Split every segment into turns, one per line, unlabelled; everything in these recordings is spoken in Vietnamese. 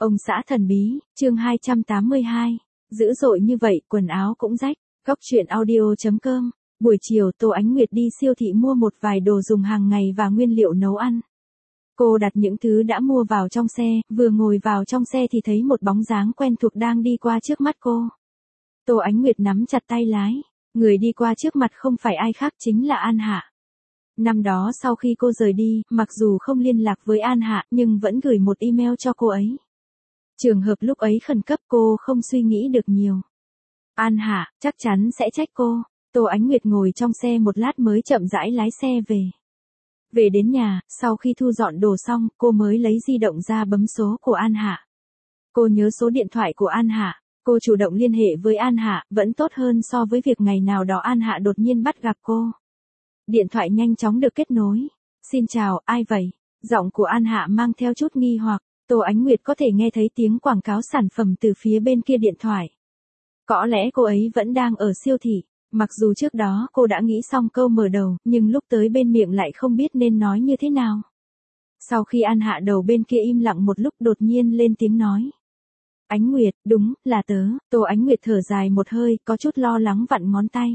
Ông xã thần bí, chương 282. Dữ dội như vậy, quần áo cũng rách. Góc truyện audio.com. Buổi chiều Tô Ánh Nguyệt đi siêu thị mua một vài đồ dùng hàng ngày và nguyên liệu nấu ăn. Cô đặt những thứ đã mua vào trong xe, vừa ngồi vào trong xe thì thấy một bóng dáng quen thuộc đang đi qua trước mắt cô. Tô Ánh Nguyệt nắm chặt tay lái. Người đi qua trước mặt không phải ai khác chính là An Hạ. Năm đó sau khi cô rời đi, mặc dù không liên lạc với An Hạ nhưng vẫn gửi một email cho cô ấy. Trường hợp lúc ấy khẩn cấp cô không suy nghĩ được nhiều. An Hạ, chắc chắn sẽ trách cô. Tô Ánh Nguyệt ngồi trong xe một lát mới chậm rãi lái xe về. Về đến nhà, sau khi thu dọn đồ xong, cô mới lấy di động ra bấm số của An Hạ. Cô nhớ số điện thoại của An Hạ. Cô chủ động liên hệ với An Hạ, vẫn tốt hơn so với việc ngày nào đó An Hạ đột nhiên bắt gặp cô. Điện thoại nhanh chóng được kết nối. Xin chào, ai vậy? Giọng của An Hạ mang theo chút nghi hoặc. Tô Ánh Nguyệt có thể nghe thấy tiếng quảng cáo sản phẩm từ phía bên kia điện thoại. Có lẽ cô ấy vẫn đang ở siêu thị. Mặc dù trước đó cô đã nghĩ xong câu mở đầu, nhưng lúc tới bên miệng lại không biết nên nói như thế nào. Sau khi An Hạ đầu bên kia im lặng một lúc đột nhiên lên tiếng nói. Ánh Nguyệt, đúng, là tớ. Tô Ánh Nguyệt thở dài một hơi, có chút lo lắng vặn ngón tay.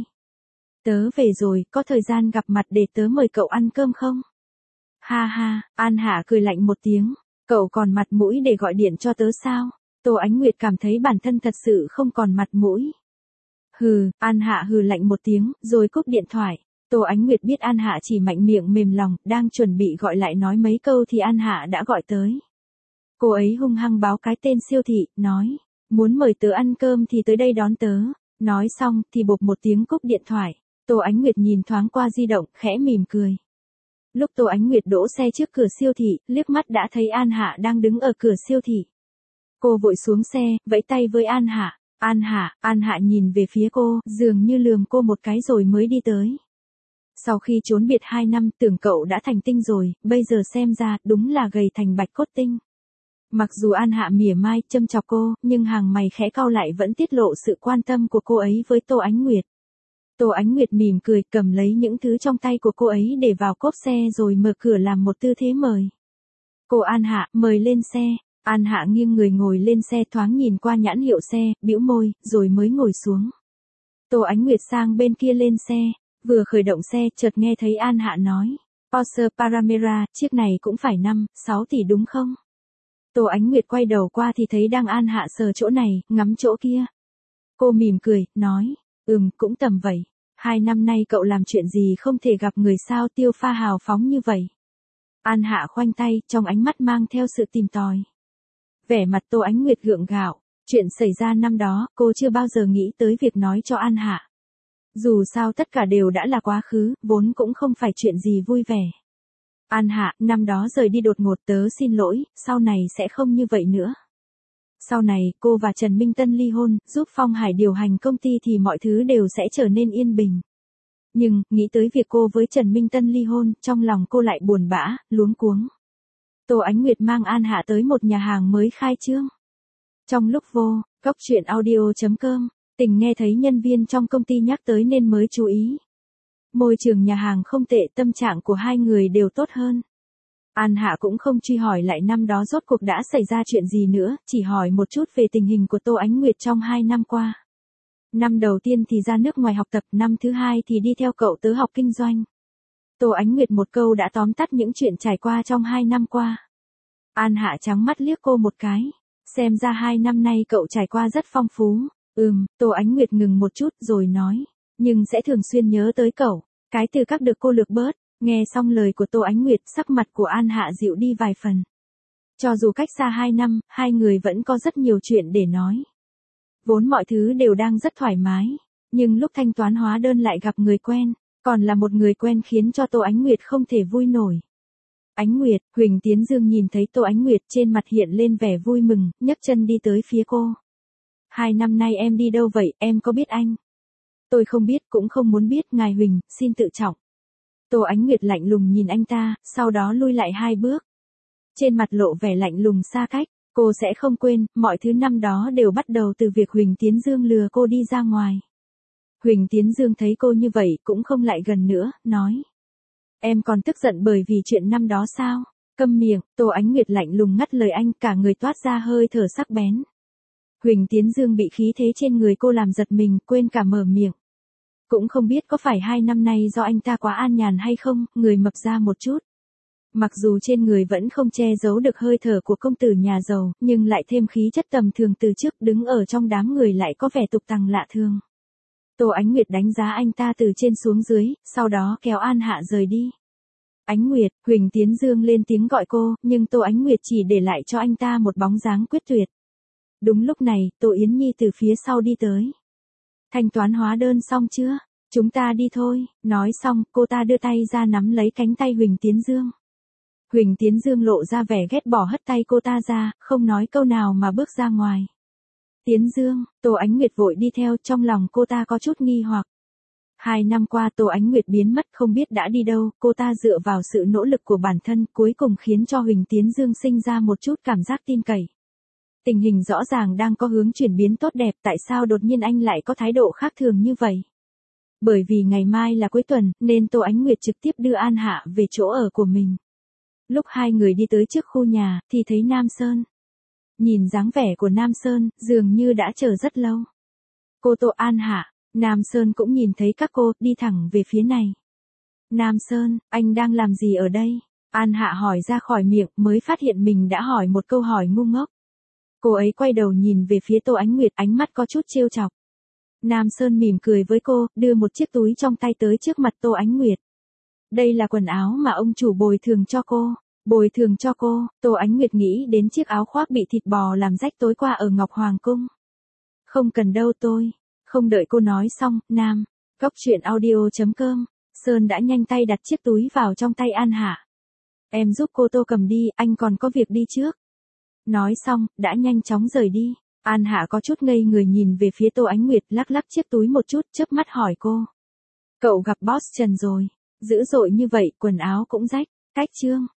Tớ về rồi, có thời gian gặp mặt để tớ mời cậu ăn cơm không? Ha ha, An Hạ cười lạnh một tiếng. Cậu còn mặt mũi để gọi điện cho tớ sao? Tô Ánh Nguyệt cảm thấy bản thân thật sự không còn mặt mũi. Hừ, An Hạ hừ lạnh một tiếng, rồi cúp điện thoại. Tô Ánh Nguyệt biết An Hạ chỉ mạnh miệng mềm lòng, đang chuẩn bị gọi lại nói mấy câu thì An Hạ đã gọi tới. Cô ấy hung hăng báo cái tên siêu thị, nói, muốn mời tớ ăn cơm thì tới đây đón tớ. Nói xong thì bộp một tiếng cúp điện thoại. Tô Ánh Nguyệt nhìn thoáng qua di động, khẽ mỉm cười. Lúc Tô Ánh Nguyệt đỗ xe trước cửa siêu thị, liếc mắt đã thấy An Hạ đang đứng ở cửa siêu thị. Cô vội xuống xe, vẫy tay với An Hạ. An Hạ nhìn về phía cô, dường như lườm cô một cái rồi mới đi tới. Sau khi trốn biệt 2 năm, tưởng cậu đã thành tinh rồi, bây giờ xem ra, đúng là gầy thành bạch cốt tinh. Mặc dù An Hạ mỉa mai, châm chọc cô, nhưng hàng mày khẽ cau lại vẫn tiết lộ sự quan tâm của cô ấy với Tô Ánh Nguyệt. Tô Ánh Nguyệt mỉm cười, cầm lấy những thứ trong tay của cô ấy để vào cốp xe rồi mở cửa làm một tư thế mời. Cô An Hạ, mời lên xe. An Hạ nghiêng người ngồi lên xe thoáng nhìn qua nhãn hiệu xe, bĩu môi, rồi mới ngồi xuống. Tô Ánh Nguyệt sang bên kia lên xe, vừa khởi động xe chợt nghe thấy An Hạ nói. Porsche Panamera, chiếc này cũng phải 5-6 tỷ đúng không? Tô Ánh Nguyệt quay đầu qua thì thấy đang An Hạ sờ chỗ này, ngắm chỗ kia. Cô mỉm cười, nói, cũng tầm vậy. 2 năm nay cậu làm chuyện gì không thể gặp người sao tiêu pha hào phóng như vậy? An Hạ khoanh tay, trong ánh mắt mang theo sự tìm tòi. Vẻ mặt Tô Ánh Nguyệt gượng gạo, chuyện xảy ra năm đó, cô chưa bao giờ nghĩ tới việc nói cho An Hạ. Dù sao tất cả đều đã là quá khứ, vốn cũng không phải chuyện gì vui vẻ. An Hạ, năm đó rời đi đột ngột tớ xin lỗi, sau này sẽ không như vậy nữa. Sau này, cô và Trần Minh Tân ly hôn, giúp Phong Hải điều hành công ty thì mọi thứ đều sẽ trở nên yên bình. Nhưng, nghĩ tới việc cô với Trần Minh Tân ly hôn, trong lòng cô lại buồn bã, luống cuống. Tô Ánh Nguyệt mang An Hạ tới một nhà hàng mới khai trương. Trong lúc vô, góc truyện audio.com, tình nghe thấy nhân viên trong công ty nhắc tới nên mới chú ý. Môi trường nhà hàng không tệ, tâm trạng của hai người đều tốt hơn. An Hạ cũng không truy hỏi lại năm đó rốt cuộc đã xảy ra chuyện gì nữa, chỉ hỏi một chút về tình hình của Tô Ánh Nguyệt trong 2 năm qua. Năm đầu tiên thì ra nước ngoài học tập, năm thứ hai thì đi theo cậu tớ học kinh doanh. Tô Ánh Nguyệt một câu đã tóm tắt những chuyện trải qua trong 2 năm qua. An Hạ trắng mắt liếc cô một cái. Xem ra 2 năm nay cậu trải qua rất phong phú. Tô Ánh Nguyệt ngừng một chút rồi nói. Nhưng sẽ thường xuyên nhớ tới cậu. Cái từ các được cô lược bớt. Nghe xong lời của Tô Ánh Nguyệt, sắc mặt của An Hạ dịu đi vài phần. Cho dù cách xa 2 năm, hai người vẫn có rất nhiều chuyện để nói. Vốn mọi thứ đều đang rất thoải mái. Nhưng lúc thanh toán hóa đơn lại gặp người quen. Còn là một người quen khiến cho Tô Ánh Nguyệt không thể vui nổi. Ánh Nguyệt, Huỳnh Tiến Dương nhìn thấy Tô Ánh Nguyệt trên mặt hiện lên vẻ vui mừng, nhấc chân đi tới phía cô. 2 năm nay em đi đâu vậy, em có biết anh? Tôi không biết, cũng không muốn biết, ngài Huỳnh, xin tự trọng. Tô Ánh Nguyệt lạnh lùng nhìn anh ta, sau đó lui lại 2 bước. Trên mặt lộ vẻ lạnh lùng xa cách, cô sẽ không quên, mọi thứ năm đó đều bắt đầu từ việc Huỳnh Tiến Dương lừa cô đi ra ngoài. Huỳnh Tiến Dương thấy cô như vậy cũng không lại gần nữa, nói. Em còn tức giận bởi vì chuyện năm đó sao? Câm miệng, Tô Ánh Nguyệt lạnh lùng ngắt lời anh, cả người toát ra hơi thở sắc bén. Huỳnh Tiến Dương bị khí thế trên người cô làm giật mình, quên cả mở miệng. Cũng không biết có phải 2 năm nay do anh ta quá an nhàn hay không, người mập ra một chút. Mặc dù trên người vẫn không che giấu được hơi thở của công tử nhà giàu, nhưng lại thêm khí chất tầm thường từ trước, đứng ở trong đám người lại có vẻ tục tằng lạ thường. Tô Ánh Nguyệt đánh giá anh ta từ trên xuống dưới, sau đó kéo An Hạ rời đi. Ánh Nguyệt, Huỳnh Tiến Dương lên tiếng gọi cô, nhưng Tô Ánh Nguyệt chỉ để lại cho anh ta một bóng dáng quyết tuyệt. Đúng lúc này, Tô Yến Nhi từ phía sau đi tới. Thanh toán hóa đơn xong chưa? Chúng ta đi thôi. Nói xong, cô ta đưa tay ra nắm lấy cánh tay Huỳnh Tiến Dương. Huỳnh Tiến Dương lộ ra vẻ ghét bỏ, hất tay cô ta ra, không nói câu nào mà bước ra ngoài. Tiến Dương, Tô Ánh Nguyệt vội đi theo, trong lòng cô ta có chút nghi hoặc. 2 năm qua Tô Ánh Nguyệt biến mất không biết đã đi đâu, cô ta dựa vào sự nỗ lực của bản thân cuối cùng khiến cho Huỳnh Tiến Dương sinh ra một chút cảm giác tin cậy. Tình hình rõ ràng đang có hướng chuyển biến tốt đẹp, tại sao đột nhiên anh lại có thái độ khác thường như vậy? Bởi vì ngày mai là cuối tuần, nên Tô Ánh Nguyệt trực tiếp đưa An Hạ về chỗ ở của mình. Lúc hai người đi tới trước khu nhà, thì thấy Nam Sơn. Nhìn dáng vẻ của Nam Sơn, dường như đã chờ rất lâu. Cô Tô An Hạ, Nam Sơn cũng nhìn thấy các cô, đi thẳng về phía này. Nam Sơn, anh đang làm gì ở đây? An Hạ hỏi ra khỏi miệng, mới phát hiện mình đã hỏi một câu hỏi ngu ngốc. Cô ấy quay đầu nhìn về phía Tô Ánh Nguyệt, ánh mắt có chút trêu chọc. Nam Sơn mỉm cười với cô, đưa một chiếc túi trong tay tới trước mặt Tô Ánh Nguyệt. Đây là quần áo mà ông chủ bồi thường cho cô. Bồi thường cho cô, Tô Ánh Nguyệt nghĩ đến chiếc áo khoác bị thịt bò làm rách tối qua ở Ngọc Hoàng Cung. Không cần đâu tôi. Không đợi cô nói xong, Goctruyện.audio.com, Sơn đã nhanh tay đặt chiếc túi vào trong tay An Hạ. Em giúp cô Tô cầm đi, anh còn có việc đi trước. Nói xong, đã nhanh chóng rời đi. An Hạ có chút ngây người nhìn về phía Tô Ánh Nguyệt, lắc lắc chiếc túi một chút, chớp mắt hỏi cô. Cậu gặp boss Trần rồi. Dữ dội như vậy, quần áo cũng rách. Cách chương.